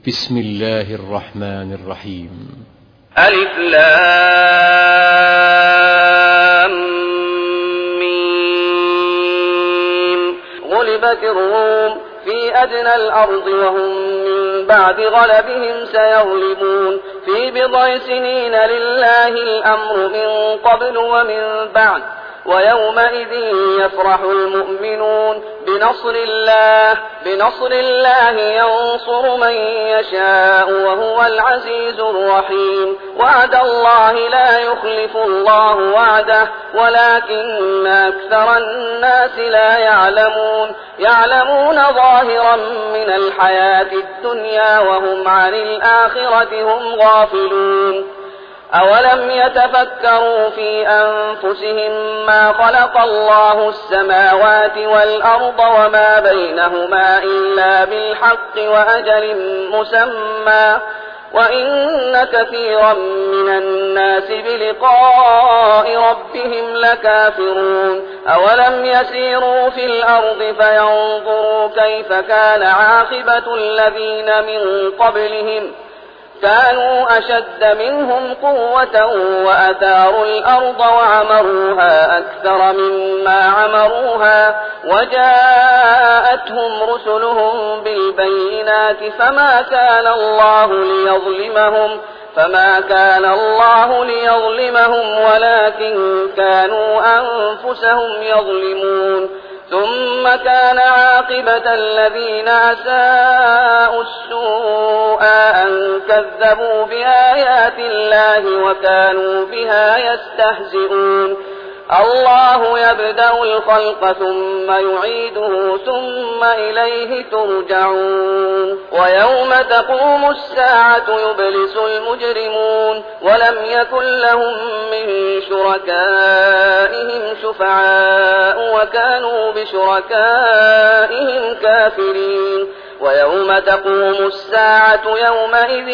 بسم الله الرحمن الرحيم. ألف لام ميم. غلبت الروم في أدنى الأرض وهم من بعد غلبهم سيغلبون في بضع سنين لله الأمر من قبل ومن بعد ويومئذ يفرح المؤمنون بنصر الله ينصر من يشاء وهو العزيز الرحيم. وعد الله لا يخلف الله وعده ولكن أكثر الناس لا يعلمون ظاهرا من الحياة الدنيا وهم عن الآخرة هم غافلون. أولم يتفكروا في أنفسهم ما خلق الله السماوات والأرض وما بينهما إلا بالحق وأجل مسمى وإن كثيرا من الناس بلقاء ربهم لكافرون. أولم يسيروا في الأرض فينظروا كيف كان عاقبة الذين من قبلهم كانوا أشد منهم قوة وأثاروا الأرض وعمروها أكثر مما عمروها وجاءتهم رسلهم بالبينات فما كان الله ليظلمهم ولكن كانوا أنفسهم يظلمون. ثم كان عاقبة الذين أساءوا السوء أن كذبوا بآيات الله وكانوا بها يستهزئون. الله يبدأ الخلق ثم يعيده ثم إليه ترجعون. ويوم تقوم الساعة يبلس المجرمون ولم يكن لهم من شركائهم شفعاء وكانوا بشركائهم كافرين. ويوم تقوم الساعة يومئذ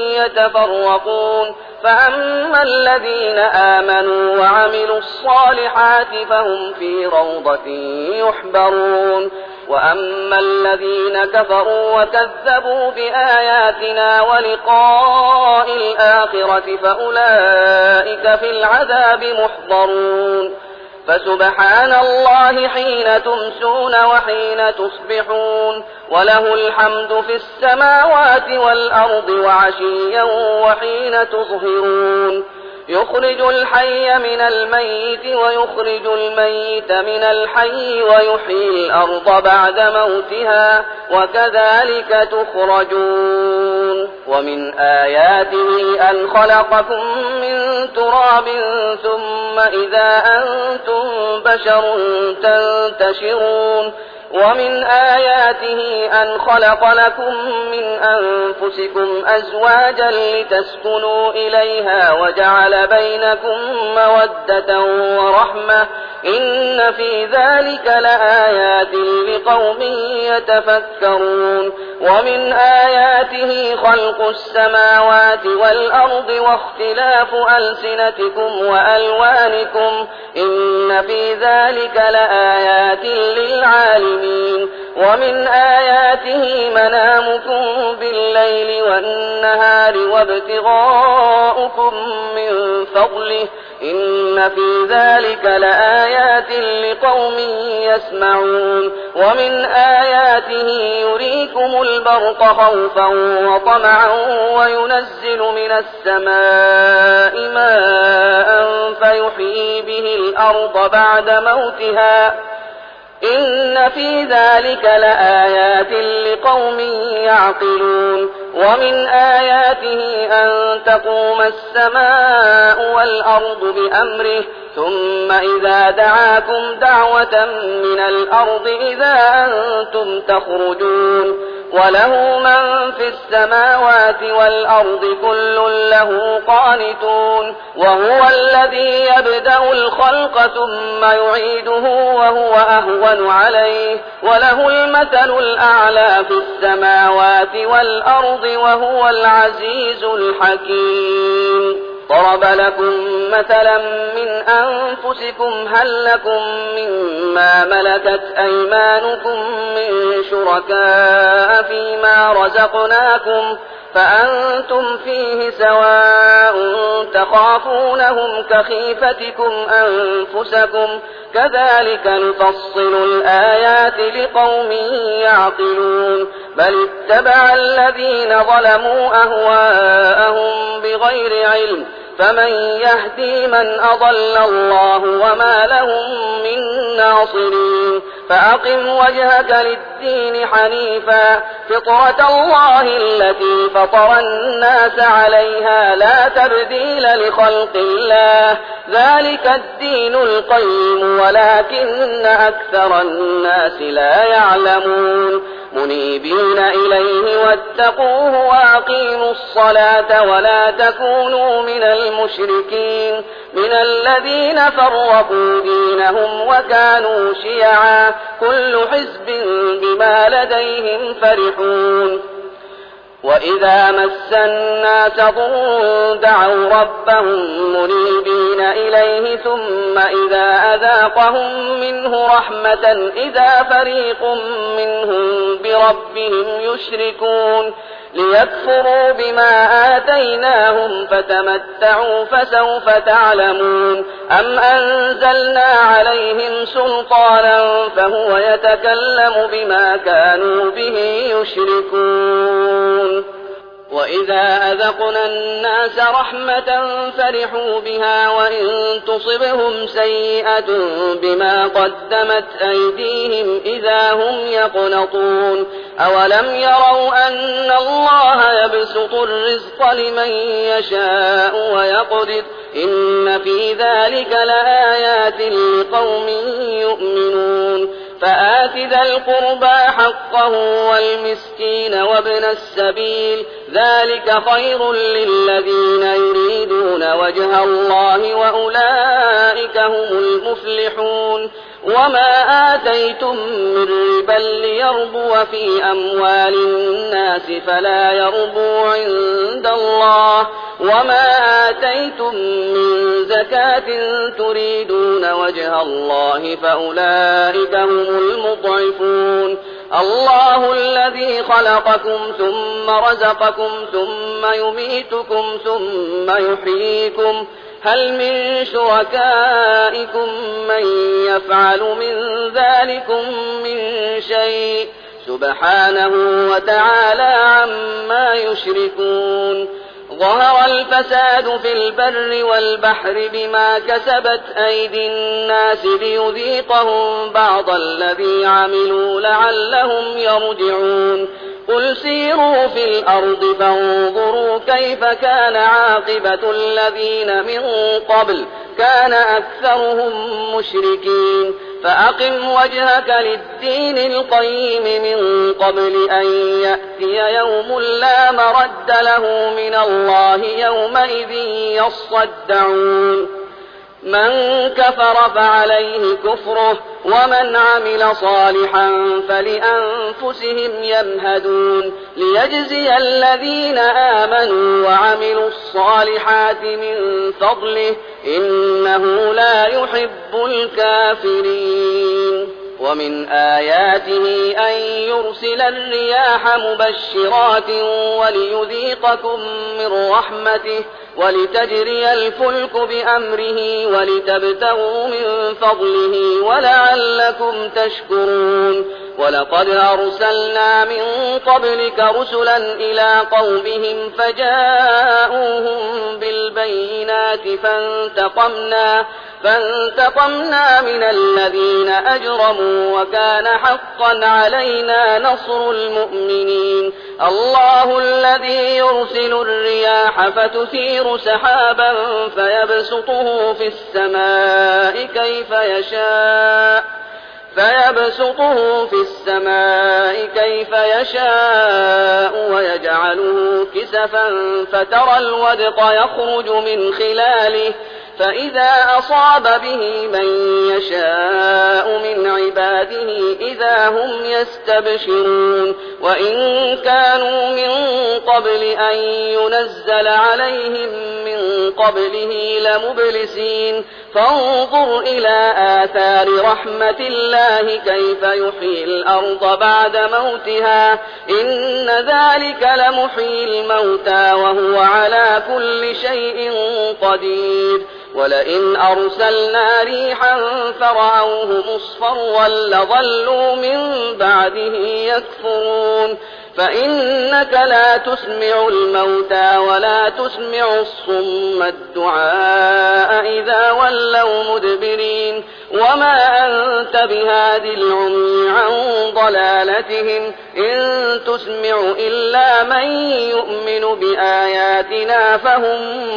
يتفرقون فأما الذين آمنوا وعملوا الصالحات فهم في روضة يحبرون وأما الذين كفروا وكذبوا بآياتنا ولقاء الآخرة فأولئك في العذاب محضرون. فسبحان الله حين تمسون وحين تصبحون وله الحمد في السماوات والأرض وعشيا وحين تظهرون. يخرج الحي من الميت ويخرج الميت من الحي ويحيي الأرض بعد موتها وكذلك تخرجون. ومن آياته أن خلقكم من تراب ثم إذا أنتم بشر تنتشرون. ومن آياته أن خلق لكم من أنفسكم أزواجا لتسكنوا إليها وجعل بينكم مودة ورحمة إن في ذلك لآيات لقوم يتفكرون. ومن آياته خلق السماوات والأرض واختلاف ألسنتكم وألوانكم إن في ذلك لآيات للعالمين. ومن آياته منامكم بالليل والنهار وابتغاؤكم من فضله إن في ذلك لآيات لقوم يسمعون. ومن آياته يريكم البرق خوفا وطمعا وينزل من السماء ماء فيحيي به الأرض بعد موتها إن في ذلك لآيات لقوم يعقلون. ومن آياته أن تقوم السماء والأرض بأمره ثم إذا دعاكم دعوة من الأرض إذا أنتم تخرجون. وله من في السماوات والأرض كل له قانتون. وهو الذي يبدأ الخلق ثم يعيده وهو أهون عليه وله المثل الأعلى في السماوات والأرض وهو العزيز الحكيم. ضرب لكم مثلا من أنفسكم هل لكم مما ملكت أيمانكم من شركاء فيما رزقناكم فأنتم فيه سواء تخافونهم كخيفتكم أنفسكم كذلك نفصل الآيات لقوم يعقلون بل اتبع الذين ظلموا أهواءهم بغير علم فمن يهدي من أضل الله وما لهم من ناصرين فأقم وجهك للدين حنيفا فطرة الله التي فطر الناس عليها لا تبديل لخلق الله ذلك الدين القيم ولكن أكثر الناس لا يعلمون منيبين إليه واتقوه وأقيموا الصلاة ولا تكونوا من المشركين من الذين فرقوا دينهم وكانوا شيعا كل حزب بما لديهم فرحون وإذا مس الناس ضر دعوا ربهم منيبين إليه ثم إذا أذاقهم منه رحمة إذا فريق منهم بربهم يشركون ليكفروا بما آتيناهم فتمتعوا فسوف تعلمون أم أنزلنا عليهم سلطانا فهو يتكلم بما كانوا به يشركون وإذا أذقنا الناس رحمة فرحوا بها وإن تصبهم سيئة بما قدمت أيديهم إذا هم يقنطون أولم يروا أن الله يبسط الرزق لمن يشاء ويقدر إن في ذلك لآيات لقوم يؤمنون فآت ذا القربى حقه والمسكين وابن السبيل ذلك خير للذين يريدون وجه الله وأولئك هم المفلحون وما آتيتم من ربا ليربو في أموال الناس فلا يربو عند الله وما آتيتم من زكاة تريدون وجه الله فأولئك هم المضعفون الله الذي خلقكم ثم رزقكم ثم يميتكم ثم يحييكم هل من شركائكم من يفعل من ذلكم من شيء سبحانه وتعالى عما يشركون ظهر الفساد في البر والبحر بما كسبت أيدي الناس ليذيقهم بعض الذي عملوا لعلهم يرجعون قل سيروا في الأرض فانظروا كيف كان عاقبة الذين من قبل كان أكثرهم مشركين فأقم وجهك للدين القيم من قبل أن يأتي يوم لا مرد له من الله يومئذ يصدعون من كفر فعليه كفره ومن عمل صالحا فلأنفسهم يمهدون ليجزي الذين آمنوا وعملوا الصالحات من فضله إنه لا يحب الكافرين ومن آياته أن يرسل الرياح مبشرات وليذيقكم من رحمته ولتجري الفلك بأمره ولتبتغوا من فضله ولعلكم تشكرون ولقد أرسلنا من قبلك رسلا إلى قومهم فجاءوهم بالبينات فانتقمنا من الذين أجرموا وكان حقا علينا نصر المؤمنين الله الذي يرسل الرياح فتثير سحابا فيبسطه في السماء كيف يشاء ويجعله كسفا فترى الودق يخرج من خلاله فإذا أصاب به من يشاء من عباده إذا هم يستبشرون وإن كانوا من قبل أن ينزل عليهم من قبله لمبلسين فانظر إلى آثار رحمة الله كيف يحيي الأرض بعد موتها إن ذلك لمحيي الموتى وهو على كل شيء قدير ولئن أرسلنا ريحا فرأوه مصفرا لظلوا من بعده يكفرون فإنك لا تسمع الموتى ولا تسمع الصم الدعاء إذا ولوا مدبرين وما أنت بهاد العمي عن ضلالتهم إن تسمع إلا من يؤمن بآياتنا فهم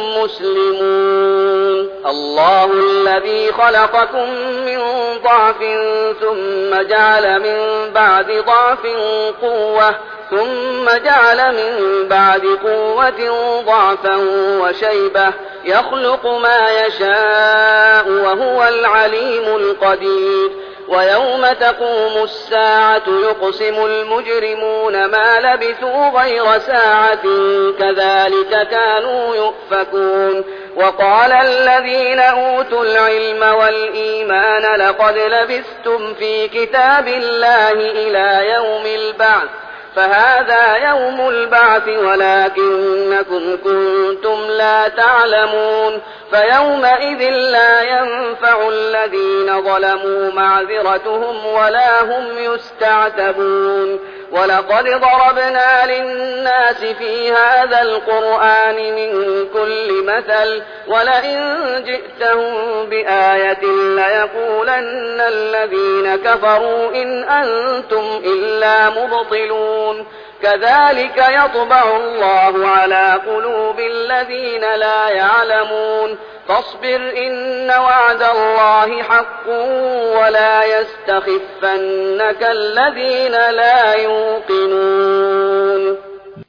مسلمون الله الذي خلقكم من ضعف ثم جعل من بعد ضعف قوة ثم جعل من بعد قوة ضعفا وشيبة يخلق ما يشاء وهو العليم القدير ويوم تقوم الساعة يقسم المجرمون ما لبثوا غير ساعة كذلك كانوا يؤفكون وقال الذين أوتوا العلم والإيمان لقد لبثتم في كتاب الله إلى يوم البعث فهذا يوم البعث ولكنكم كنتم لا تعلمون فيومئذ لا ينفع الذين ظلموا معذرتهم ولا هم يستعتبون ولقد ضربنا للناس في هذا القرآن من كل مثل ولئن جئتهم بآية ليقولن الذين كفروا إن أنتم إلا مبطلون كذلك يطبع الله على قلوب الذين لا يعلمون فاصبر إن وعد الله حق ولا يستخفنك الذين لا يوقنون